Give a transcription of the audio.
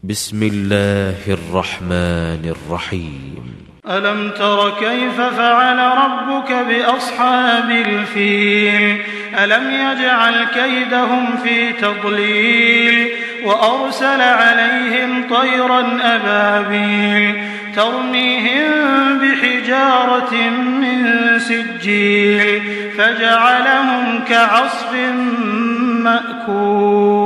بسم الله الرحمن الرحيم ألم تر كيف فعل ربك بأصحاب الفيل ألم يجعل كيدهم في تضليل وأرسل عليهم طيرا أبابيل ترميهم بحجارة من سجيل فجعلهم كعصف مأكول.